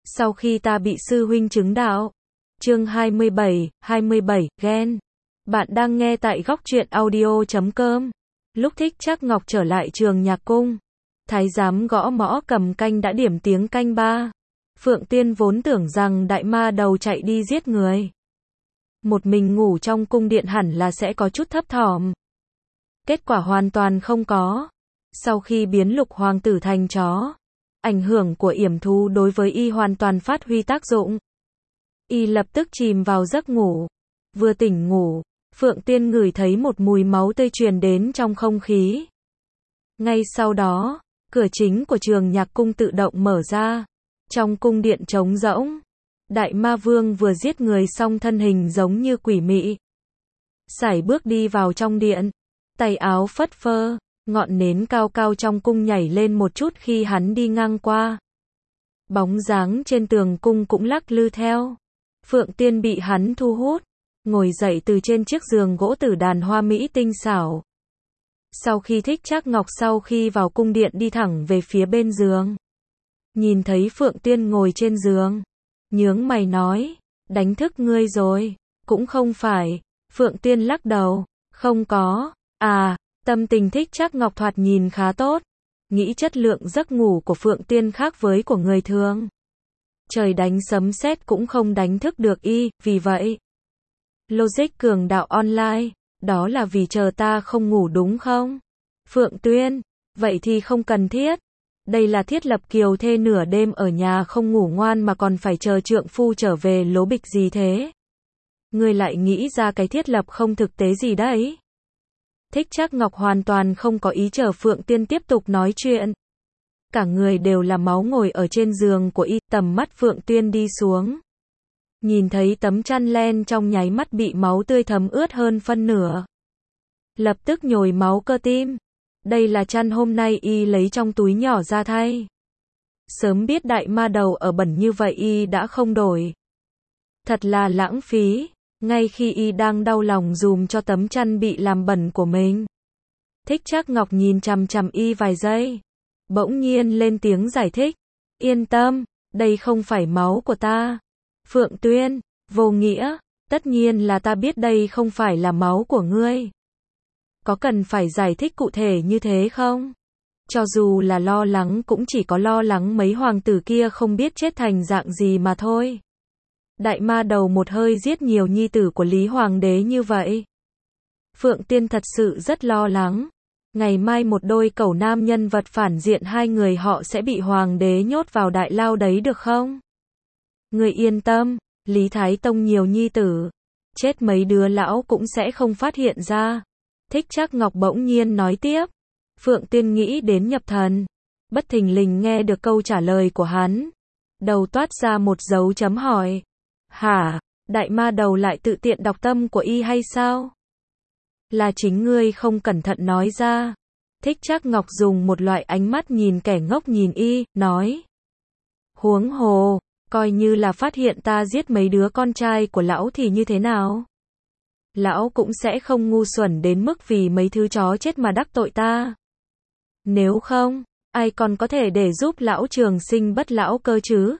Sau khi ta bị sư huynh chứng đạo. Chương 27, ghen. Bạn đang nghe tại góc truyện audio.com. Lúc Thích Trác Ngọc trở lại trường nhạc cung, thái giám gõ mõ cầm canh đã điểm tiếng canh ba. Phượng Tiên vốn tưởng rằng đại ma đầu chạy đi giết người, một mình ngủ trong cung điện hẳn là sẽ có chút thấp thỏm. Kết quả hoàn toàn không có. Sau khi biến Lục hoàng tử thành chó, ảnh hưởng của yểm thú đối với y hoàn toàn phát huy tác dụng. Y lập tức chìm vào giấc ngủ. Vừa tỉnh ngủ, Phượng Tiên ngửi thấy một mùi máu tươi truyền đến trong không khí. Ngay sau đó, cửa chính của trường nhạc cung tự động mở ra. Trong cung điện trống rỗng, Đại Ma Vương vừa giết người xong thân hình giống như quỷ mị, sải bước đi vào trong điện, tay áo phất phơ, ngọn nến cao cao trong cung nhảy lên một chút khi hắn đi ngang qua. Bóng dáng trên tường cung cũng lắc lư theo. Phượng Tiên bị hắn thu hút, ngồi dậy từ trên chiếc giường gỗ tử đàn hoa mỹ tinh xảo. Sau khi Thích Trác Ngọc sau khi vào cung điện đi thẳng về phía bên giường. Nhìn thấy Phượng Tiên ngồi trên giường, nhướng mày nói, đánh thức ngươi rồi. Cũng không phải. Phượng Tiên lắc đầu, không có. Tâm tình Thích Trác Ngọc thoạt nhìn khá tốt, nghĩ chất lượng giấc ngủ của Phượng Tiên khác với của người thường. Trời đánh sấm sét cũng không đánh thức được y, vì vậy. Logic cường đạo online, đó là vì chờ ta không ngủ đúng không? Phượng Tuyên, vậy thì không cần thiết. Đây là thiết lập kiều thê nửa đêm ở nhà không ngủ ngoan mà còn phải chờ trượng phu trở về lố bịch gì thế? Ngươi lại nghĩ ra cái thiết lập không thực tế gì đấy? Thích Trác Ngọc hoàn toàn không có ý chờ Phượng Tiên tiếp tục nói chuyện. Cả người đều là máu ngồi ở trên giường của y, tầm mắt Phượng Tiên đi xuống. Nhìn thấy tấm chăn len trong nháy mắt bị máu tươi thấm ướt hơn phân nửa. Lập tức nhồi máu cơ tim. Đây là chăn hôm nay y lấy trong túi nhỏ ra thay. Sớm biết đại ma đầu ở bẩn như vậy y đã không đổi. Thật là lãng phí. Ngay khi y đang đau lòng dùm cho tấm chăn bị làm bẩn của mình, Thích Trác Ngọc nhìn chằm chằm y vài giây, bỗng nhiên lên tiếng giải thích, yên tâm, đây không phải máu của ta. Phượng Tuyên, vô nghĩa, tất nhiên là ta biết đây không phải là máu của ngươi. Có cần phải giải thích cụ thể như thế không? Cho dù là lo lắng cũng chỉ có lo lắng mấy hoàng tử kia không biết chết thành dạng gì mà thôi. Đại ma đầu một hơi giết nhiều nhi tử của Lý Hoàng đế như vậy. Phượng Tiên thật sự rất lo lắng. Ngày mai một đôi cẩu nam nhân vật phản diện hai người họ sẽ bị Hoàng đế nhốt vào đại lao đấy được không? Người yên tâm, Lý Thái Tông nhiều nhi tử, chết mấy đứa lão cũng sẽ không phát hiện ra. Thích Trác Ngọc bỗng nhiên nói tiếp. Phượng Tiên nghĩ đến nhập thần, bất thình lình nghe được câu trả lời của hắn. Đầu toát ra một dấu chấm hỏi. Hả, đại ma đầu lại tự tiện đọc tâm của y hay sao? Là chính ngươi không cẩn thận nói ra. Thích Trác Ngọc dùng một loại ánh mắt nhìn kẻ ngốc nhìn y, nói. Huống hồ, coi như là phát hiện ta giết mấy đứa con trai của lão thì như thế nào? Lão cũng sẽ không ngu xuẩn đến mức vì mấy thứ chó chết mà đắc tội ta. Nếu không, ai còn có thể để giúp lão trường sinh bất lão cơ chứ?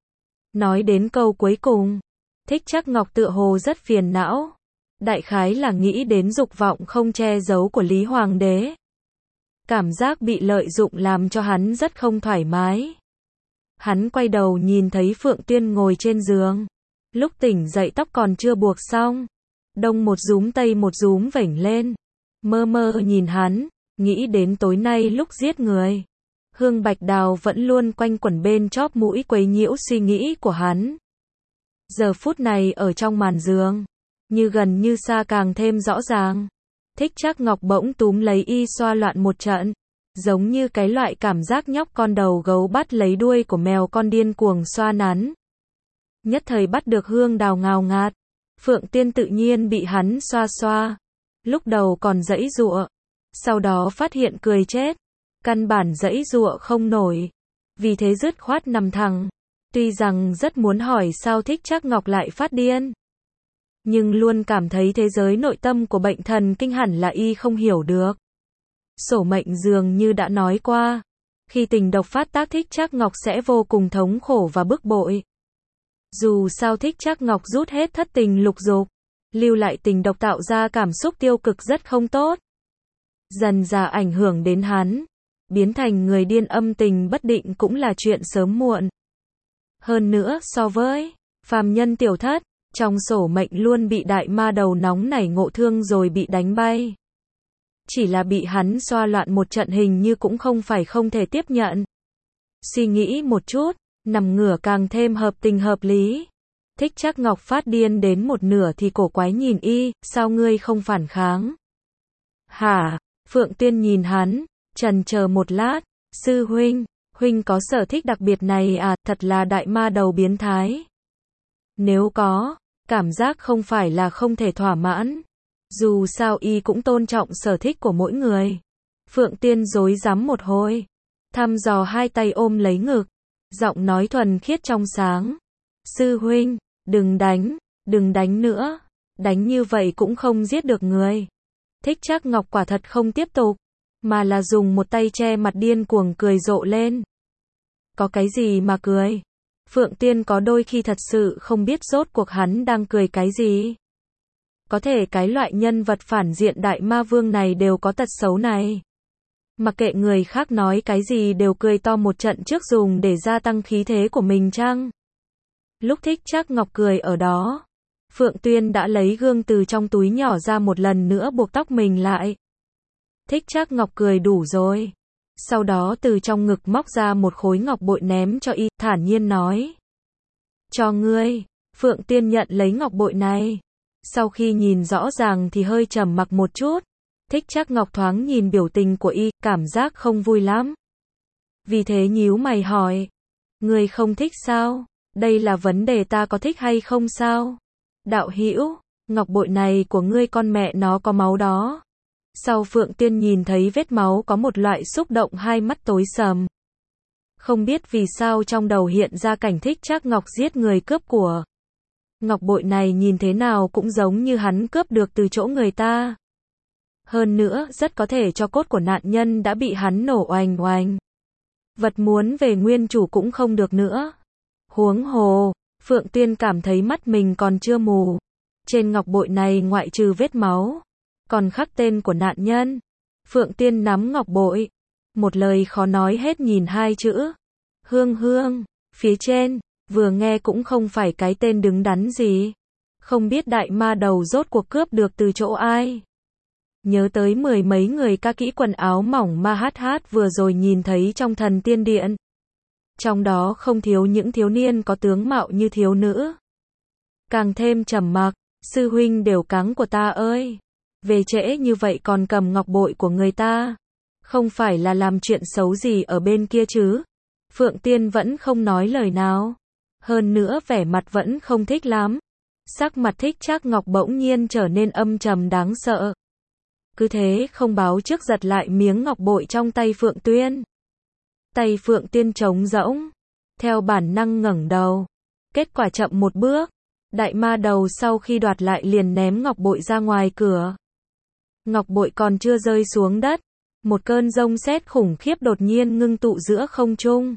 Nói đến câu cuối cùng, Thích Trác Ngọc tựa hồ rất phiền não. Đại khái là nghĩ đến dục vọng không che giấu của Lý Hoàng đế. Cảm giác bị lợi dụng làm cho hắn rất không thoải mái. Hắn quay đầu nhìn thấy Phượng Tiên ngồi trên giường. Lúc tỉnh dậy tóc còn chưa buộc xong. Đông một rúm tây một rúm vểnh lên. Mơ mơ nhìn hắn, nghĩ đến tối nay lúc giết người. Hương bạch đào vẫn luôn quanh quẩn bên chóp mũi quấy nhiễu suy nghĩ của hắn. Giờ phút này ở trong màn giường, như gần như xa càng thêm rõ ràng. Thích Trác Ngọc bỗng túm lấy y xoa loạn một trận, giống như cái loại cảm giác nhóc con đầu gấu bắt lấy đuôi của mèo con điên cuồng xoa nắn. Nhất thời bắt được hương đào ngào ngạt. Phượng Tiên tự nhiên bị hắn xoa xoa. Lúc đầu còn giãy giụa, sau đó phát hiện cười chết. Căn bản giãy giụa không nổi, vì thế dứt khoát nằm thẳng. Tuy rằng rất muốn hỏi sao Thích Trác Ngọc lại phát điên, nhưng luôn cảm thấy thế giới nội tâm của bệnh thần kinh hẳn là y không hiểu được. Sổ mệnh dường như đã nói qua, Khi tình độc phát tác Thích Trác Ngọc sẽ vô cùng thống khổ và bức bội. Dù sao Thích Trác Ngọc rút hết thất tình lục dục, lưu lại tình độc tạo ra cảm xúc tiêu cực rất không tốt. Dần dà ảnh hưởng đến hắn, biến thành người điên âm tình bất định cũng là chuyện sớm muộn. Hơn nữa so với phàm nhân tiểu thất, trong sổ mệnh luôn bị đại ma đầu nóng nảy ngộ thương rồi bị đánh bay. Chỉ là bị hắn xoa loạn một trận hình như cũng không phải không thể tiếp nhận. Suy nghĩ một chút, nằm ngửa càng thêm hợp tình hợp lý. Thích Trác Ngọc phát điên đến một nửa thì cổ quái nhìn y, sao ngươi không phản kháng? Hả? Phượng Tiên nhìn hắn, chần chờ một lát, sư huynh, huynh có sở thích đặc biệt này à, thật là đại ma đầu biến thái. Nếu có, cảm giác không phải là không thể thỏa mãn. Dù sao y cũng tôn trọng sở thích của mỗi người. Phượng Tiên rối rắm một hồi, thăm dò hai tay ôm lấy ngực, giọng nói thuần khiết trong sáng. Sư huynh, đừng đánh nữa, đánh như vậy cũng không giết được người. Thích Trác Ngọc quả thật không tiếp tục, mà là dùng một tay che mặt điên cuồng cười rộ lên. Có cái gì mà cười? Phượng Tiên có đôi khi thật sự không biết rốt cuộc hắn đang cười cái gì. Có thể cái loại nhân vật phản diện đại ma vương này đều có tật xấu này. Mặc kệ người khác nói cái gì đều cười to một trận trước dùng để gia tăng khí thế của mình chăng? Lúc Thích Trác Ngọc cười ở đó, Phượng Tuyên đã lấy gương từ trong túi nhỏ ra một lần nữa buộc tóc mình lại. Thích Trác Ngọc cười đủ rồi. Sau đó từ trong ngực móc ra một khối ngọc bội ném cho y, thản nhiên nói. Cho ngươi. Phượng Tiên nhận lấy ngọc bội này. Sau khi nhìn rõ ràng thì hơi trầm mặc một chút. Thích Trác Ngọc thoáng nhìn biểu tình của y, cảm giác không vui lắm. Vì thế nhíu mày hỏi. Ngươi không thích sao? Đây là vấn đề ta có thích hay không sao? Đạo hữu, ngọc bội này của ngươi con mẹ nó có máu đó. Sau Phượng Tiên nhìn thấy vết máu có một loại xúc động hai mắt tối sầm. Không biết vì sao trong đầu hiện ra cảnh Thích Trác Ngọc giết người cướp của. Ngọc bội này nhìn thế nào cũng giống như hắn cướp được từ chỗ người ta. Hơn nữa rất có thể cho cốt của nạn nhân đã bị hắn nổ oành oành. Vật muốn về nguyên chủ cũng không được nữa. Huống hồ, Phượng Tiên cảm thấy mắt mình còn chưa mù. Trên ngọc bội này ngoại trừ vết máu, còn khắc tên của nạn nhân. Phượng Tiên nắm ngọc bội, một lời khó nói hết nhìn hai chữ. Hương Hương, phía trên, vừa nghe cũng không phải cái tên đứng đắn gì. Không biết đại ma đầu rốt cuộc cướp được từ chỗ ai. Nhớ tới mười mấy người ca kỹ quần áo mỏng ma hát vừa rồi nhìn thấy trong thần tiên điện. Trong đó không thiếu những thiếu niên có tướng mạo như thiếu nữ. Càng thêm trầm mặc, sư huynh đều cắng của ta ơi. Về trễ như vậy còn cầm ngọc bội của người ta. Không phải là làm chuyện xấu gì ở bên kia chứ. Phượng Tiên vẫn không nói lời nào. Hơn nữa vẻ mặt vẫn không thích lắm. Sắc mặt Thích Trác Ngọc bỗng nhiên trở nên âm trầm đáng sợ. Cứ thế không báo trước giật lại miếng ngọc bội trong tay Phượng Tuyên. Tay Phượng Tiên trống rỗng. Theo bản năng ngẩng đầu. Kết quả chậm một bước. Đại ma đầu sau khi đoạt lại liền ném ngọc bội ra ngoài cửa. Ngọc bội còn chưa rơi xuống đất. Một cơn giông sét khủng khiếp đột nhiên ngưng tụ giữa không trung.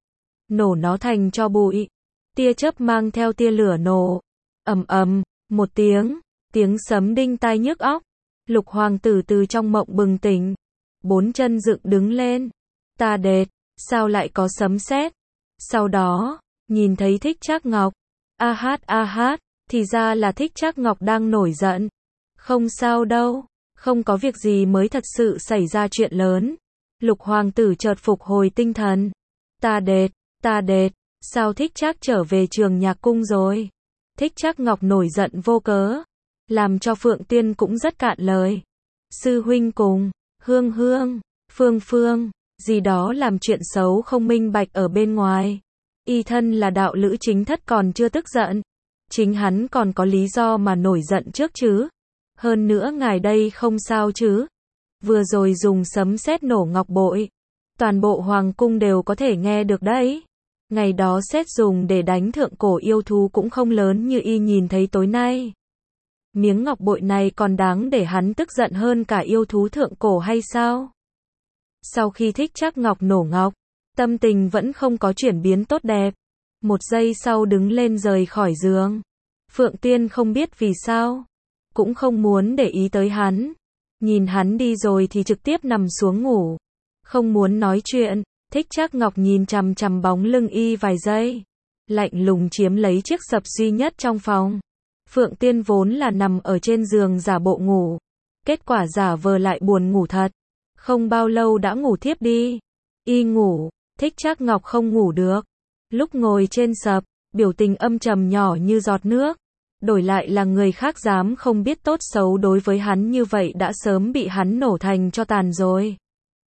Nổ nó thành tro bụi. Tia chớp mang theo tia lửa nổ. Ầm ầm, một tiếng sấm đinh tai nhức óc. Lục hoàng tử từ trong mộng bừng tỉnh. Bốn chân dựng đứng lên. Ta đệt, sao lại có sấm sét? Sau đó, nhìn thấy Thích Trác Ngọc. A hát, thì ra là Thích Trác Ngọc đang nổi giận. Không sao đâu, không có việc gì mới thật sự xảy ra chuyện lớn. Lục hoàng tử chợt phục hồi tinh thần. Ta đệt, sao Thích Trác trở về trường nhạc cung rồi? Thích Trác Ngọc nổi giận vô cớ, làm cho Phượng Tiên cũng rất cạn lời. Sư huynh cùng Hương Hương, Phương, gì đó làm chuyện xấu không minh bạch ở bên ngoài. Y thân là đạo lữ chính thất còn chưa tức giận. Chính hắn còn có lý do mà nổi giận trước chứ. Hơn nữa ngài đây không sao chứ. Vừa rồi dùng sấm sét nổ ngọc bội. Toàn bộ hoàng cung đều có thể nghe được đấy. Ngày đó sét dùng để đánh thượng cổ yêu thú cũng không lớn như y nhìn thấy tối nay. Miếng ngọc bội này còn đáng để hắn tức giận hơn cả yêu thú thượng cổ hay sao? Sau khi Thích Trác Ngọc nổ ngọc, Tâm tình vẫn không có chuyển biến tốt đẹp. Một giây sau đứng lên rời khỏi giường. Phượng Tiên không biết vì sao, cũng không muốn để ý tới hắn. Nhìn hắn đi rồi thì trực tiếp nằm xuống ngủ. Không muốn nói chuyện. Thích Trác Ngọc nhìn chằm chằm bóng lưng y vài giây. Lạnh lùng chiếm lấy chiếc sập duy nhất trong phòng. Phượng Tiên vốn là nằm ở trên giường giả bộ ngủ. Kết quả giả vờ lại buồn ngủ thật. Không bao lâu đã ngủ thiếp đi. Y ngủ, Thích Trác Ngọc không ngủ được. Lúc ngồi trên sập, biểu tình âm trầm nhỏ như giọt nước. Đổi lại là người khác dám không biết tốt xấu đối với hắn như vậy đã sớm bị hắn nổ thành cho tàn rồi.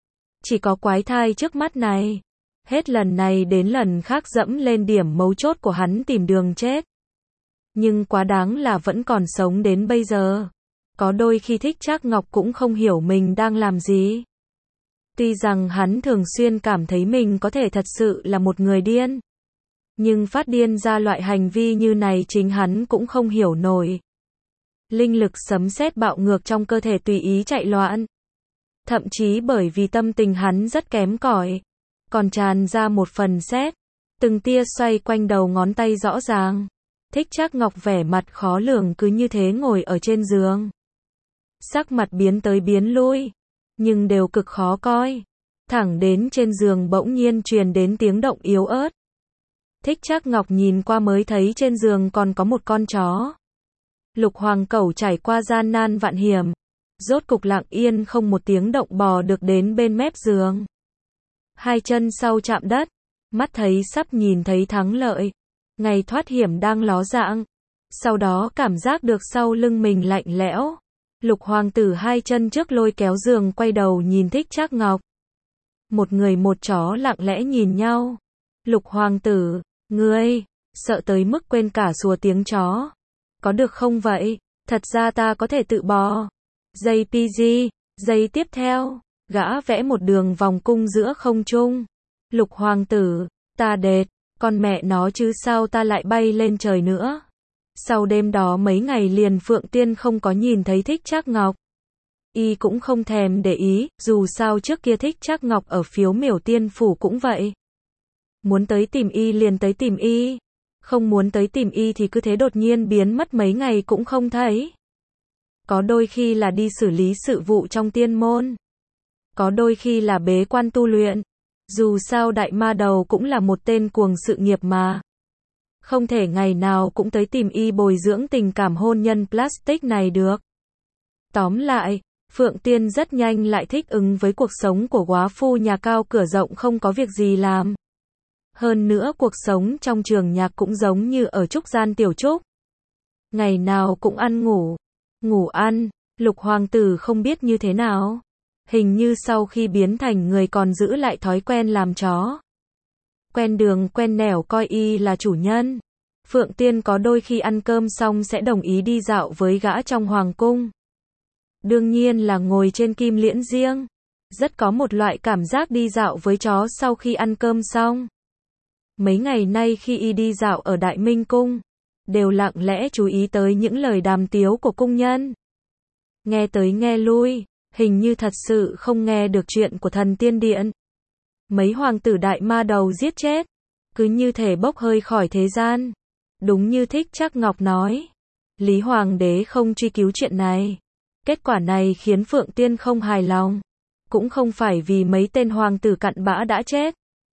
Chỉ có quái thai trước mắt này. Hết lần này đến lần khác dẫm lên điểm mấu chốt của hắn tìm đường chết. Nhưng quá đáng là vẫn còn sống đến bây giờ. Có đôi khi Thích Trác Ngọc cũng không hiểu mình đang làm gì. Tuy rằng hắn thường xuyên cảm thấy mình có thể thật sự là một người điên. Nhưng phát điên ra loại hành vi như này chính hắn cũng không hiểu nổi. Linh lực sấm sét bạo ngược trong cơ thể tùy ý chạy loạn. Thậm chí bởi vì tâm tình hắn rất kém cỏi, còn tràn ra một phần sét. Từng tia xoay quanh đầu ngón tay rõ ràng. Thích Trác Ngọc vẻ mặt khó lường cứ như thế ngồi ở trên giường. Sắc mặt biến tới biến lui, nhưng đều cực khó coi. Thẳng đến trên giường bỗng nhiên truyền đến tiếng động yếu ớt. Thích Trác Ngọc nhìn qua mới thấy trên giường còn có một con chó. Lục Hoàng Cẩu trải qua gian nan vạn hiểm, rốt cục lặng yên không một tiếng động bò được đến bên mép giường. Hai chân sau chạm đất, mắt thấy sắp nhìn thấy thắng lợi. Ngày thoát hiểm đang ló dạng. Sau đó cảm giác được sau lưng mình lạnh lẽo. Lục Hoàng tử hai chân trước lôi kéo giường quay đầu nhìn Thích Trác Ngọc. Một người một chó lặng lẽ nhìn nhau. Lục Hoàng tử, ngươi, sợ tới mức quên cả sủa tiếng chó. Có được không vậy? Thật ra ta có thể tự bò. JPG, giây tiếp theo, gã vẽ một đường vòng cung giữa không trung. Lục Hoàng tử, ta đệt, con mẹ nó chứ sao ta lại bay lên trời nữa. Sau đêm đó mấy ngày liền Phượng Tiên không có nhìn thấy Thích Trác Ngọc. Y cũng không thèm để ý, dù sao trước kia Thích Trác Ngọc ở Phiếu Miểu Tiên Phủ cũng vậy. Muốn tới tìm Y liền tới tìm Y. Không muốn tới tìm Y thì cứ thế đột nhiên biến mất mấy ngày cũng không thấy. Có đôi khi là đi xử lý sự vụ trong tiên môn. Có đôi khi là bế quan tu luyện. Dù sao đại ma đầu cũng là một tên cuồng sự nghiệp mà. Không thể ngày nào cũng tới tìm Y bồi dưỡng tình cảm hôn nhân plastic này được. Tóm lại, Phượng Tiên rất nhanh lại thích ứng với cuộc sống của góa phu nhà cao cửa rộng không có việc gì làm. Hơn nữa cuộc sống trong trường nhạc cũng giống như ở trúc gian tiểu trúc. Ngày nào cũng ăn ngủ. Ngủ ăn, Lục Hoàng tử không biết như thế nào. Hình như sau khi biến thành người còn giữ lại thói quen làm chó. Quen đường quen nẻo coi Y là chủ nhân. Phượng Tiên có đôi khi ăn cơm xong sẽ đồng ý đi dạo với gã trong hoàng cung. Đương nhiên là ngồi trên kim liễn riêng. Rất có một loại cảm giác đi dạo với chó sau khi ăn cơm xong. Mấy ngày nay khi Y đi dạo ở Đại Minh Cung, đều lặng lẽ chú ý tới những lời đàm tiếu của cung nhân. Nghe tới nghe lui, hình như thật sự không nghe được chuyện của thần tiên điện. Mấy hoàng tử đại ma đầu giết chết, cứ như thể bốc hơi khỏi thế gian. Đúng như Thích Trác Ngọc nói, Lý Hoàng đế không truy cứu chuyện này. Kết quả này khiến Phượng Tiên không hài lòng. Cũng không phải vì mấy tên hoàng tử cặn bã đã chết.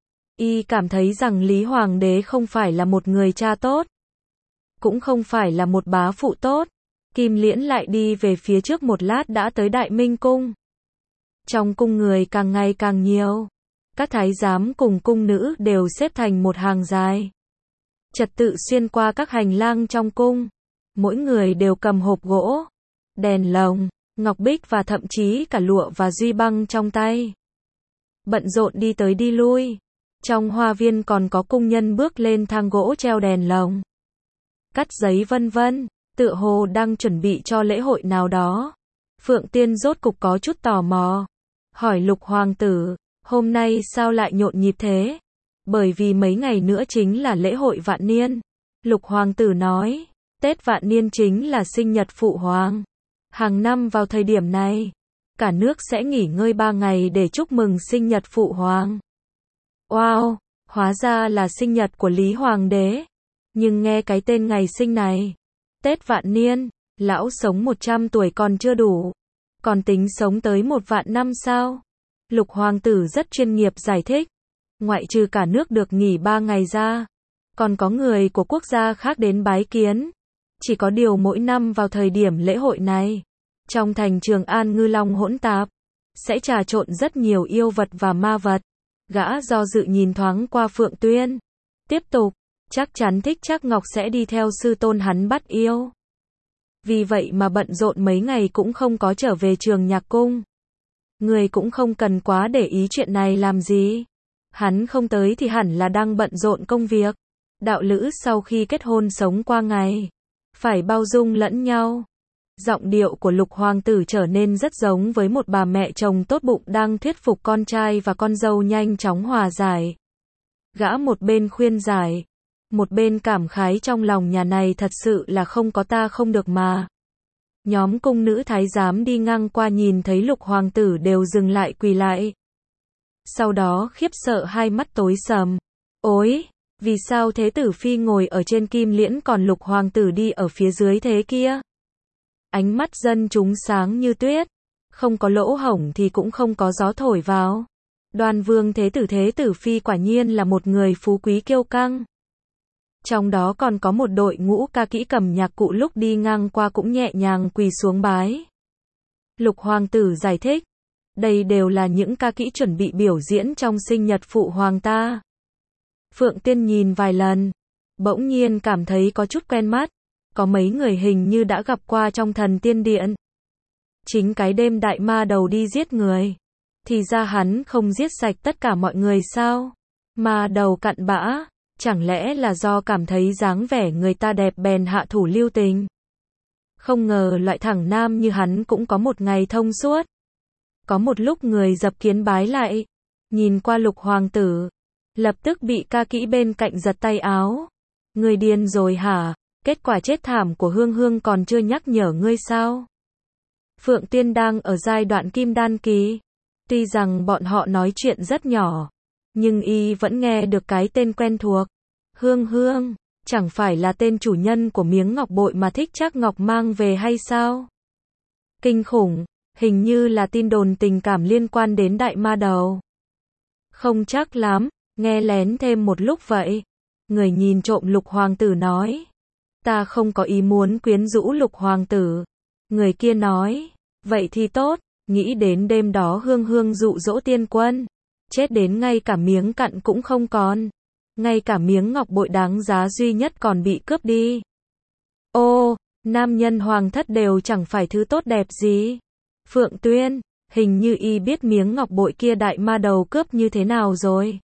Y cảm thấy rằng Lý Hoàng đế không phải là một người cha tốt. Cũng không phải là một bá phụ tốt. Kim Liễn lại đi về phía trước một lát đã tới Đại Minh Cung. Trong cung người càng ngày càng nhiều. Các thái giám cùng cung nữ đều xếp thành một hàng dài. Trật tự xuyên qua các hành lang trong cung. Mỗi người đều cầm hộp gỗ, đèn lồng, ngọc bích và thậm chí cả lụa và duy băng trong tay. Bận rộn đi tới đi lui. Trong hoa viên còn có cung nhân bước lên thang gỗ treo đèn lồng, cắt giấy vân vân, tựa hồ đang chuẩn bị cho lễ hội nào đó. Phượng Tiên rốt cục có chút tò mò. Hỏi Lục Hoàng tử, hôm nay sao lại nhộn nhịp thế? Bởi vì mấy ngày nữa chính là lễ hội vạn niên. Lục Hoàng tử nói, Tết vạn niên chính là sinh nhật Phụ Hoàng. Hàng năm vào thời điểm này, cả nước sẽ nghỉ ngơi 3 ngày để chúc mừng sinh nhật Phụ Hoàng. Wow, hóa ra là sinh nhật của Lý Hoàng đế. Nhưng nghe cái tên ngày sinh này, Tết vạn niên, lão sống 100 tuổi còn chưa đủ. Còn tính sống tới 1 vạn năm sao? Lục hoàng tử rất chuyên nghiệp giải thích. Ngoại trừ cả nước được nghỉ 3 ngày ra, còn có người của quốc gia khác đến bái kiến. Chỉ có điều mỗi năm vào thời điểm lễ hội này, trong thành Trường An ngư long hỗn tạp, sẽ trà trộn rất nhiều yêu vật và ma vật. Gã do dự nhìn thoáng qua Phượng Tuyên. Tiếp tục, chắc chắn Thích Trác Ngọc sẽ đi theo sư tôn hắn bắt yêu. Vì vậy mà bận rộn mấy ngày cũng không có trở về Trường Nhạc Cung. Người cũng không cần quá để ý chuyện này làm gì. Hắn không tới thì hẳn là đang bận rộn công việc. Đạo lữ sau khi kết hôn sống qua ngày, phải bao dung lẫn nhau. Giọng điệu của Lục hoàng tử trở nên rất giống với một bà mẹ chồng tốt bụng đang thuyết phục con trai và con dâu nhanh chóng hòa giải. Gã một bên khuyên giải, một bên cảm khái trong lòng nhà này thật sự là không có ta không được mà. Nhóm cung nữ thái giám đi ngang qua nhìn thấy Lục hoàng tử đều dừng lại quỳ lại. Sau đó khiếp sợ hai mắt tối sầm. Ôi, vì sao thế tử phi ngồi ở trên kim liễn còn Lục hoàng tử đi ở phía dưới thế kia? Ánh mắt dân chúng sáng như tuyết, không có lỗ hổng thì cũng không có gió thổi vào. Đoan Vương thế tử phi quả nhiên là một người phú quý kiêu căng. Trong đó còn có một đội ngũ ca kỹ cầm nhạc cụ lúc đi ngang qua cũng nhẹ nhàng quỳ xuống bái. Lục hoàng tử giải thích, đây đều là những ca kỹ chuẩn bị biểu diễn trong sinh nhật phụ hoàng ta. Phượng Tiên nhìn vài lần, bỗng nhiên cảm thấy có chút quen mắt. Có mấy người hình như đã gặp qua trong Thần Tiên Điện. Chính cái đêm đại ma đầu đi giết người. Thì ra hắn không giết sạch tất cả mọi người sao? Ma đầu cặn bã, chẳng lẽ là do cảm thấy dáng vẻ người ta đẹp bèn hạ thủ lưu tình? Không ngờ loại thẳng nam như hắn cũng có một ngày thông suốt. Có một lúc người dập kiến bái lại, nhìn qua Lục hoàng tử, lập tức bị ca kỹ bên cạnh giật tay áo. Người điên rồi hả? Kết quả chết thảm của Hương Hương còn chưa nhắc nhở ngươi sao? Phượng Tiên đang ở giai đoạn kim đan kỳ. Tuy rằng bọn họ nói chuyện rất nhỏ, nhưng y vẫn nghe được cái tên quen thuộc. Hương Hương, chẳng phải là tên chủ nhân của miếng ngọc bội mà Thích Trác Ngọc mang về hay sao? Kinh khủng, hình như là tin đồn tình cảm liên quan đến đại ma đầu. Không chắc lắm, nghe lén thêm một lúc vậy. Người nhìn trộm Lục hoàng tử nói. Ta không có ý muốn quyến rũ Lục hoàng tử. Người kia nói, vậy thì tốt, nghĩ đến đêm đó Hương Hương dụ dỗ tiên quân, chết đến ngay cả miếng cặn cũng không còn, ngay cả miếng ngọc bội đáng giá duy nhất còn bị cướp đi. Ô, nam nhân hoàng thất đều chẳng phải thứ tốt đẹp gì. Phượng Tuyên, hình như y biết miếng ngọc bội kia đại ma đầu cướp như thế nào rồi.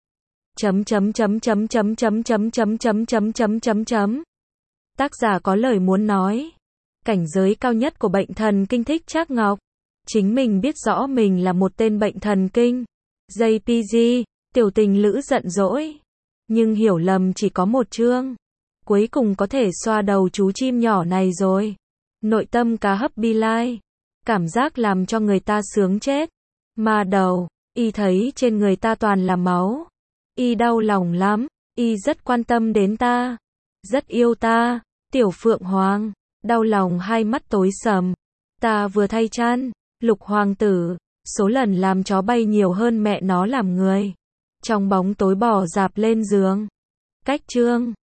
Tác giả có lời muốn nói. Cảnh giới cao nhất của bệnh thần kinh Thích Trác Ngọc. Chính mình biết rõ mình là một tên bệnh thần kinh. JPG, tiểu tình lữ giận dỗi. Nhưng hiểu lầm chỉ có một chương. Cuối cùng có thể xoa đầu chú chim nhỏ này rồi. Nội tâm cá hấp bi lai. Cảm giác làm cho người ta sướng chết. Ma đầu, y thấy trên người ta toàn là máu. Y đau lòng lắm. Y rất quan tâm đến ta. Rất yêu ta. Tiểu Phượng Hoàng, đau lòng hai mắt tối sầm. Ta vừa thay chăn, Lục hoàng tử, số lần làm chó bay nhiều hơn mẹ nó làm người. Trong bóng tối bò dạp lên giường. Cách chương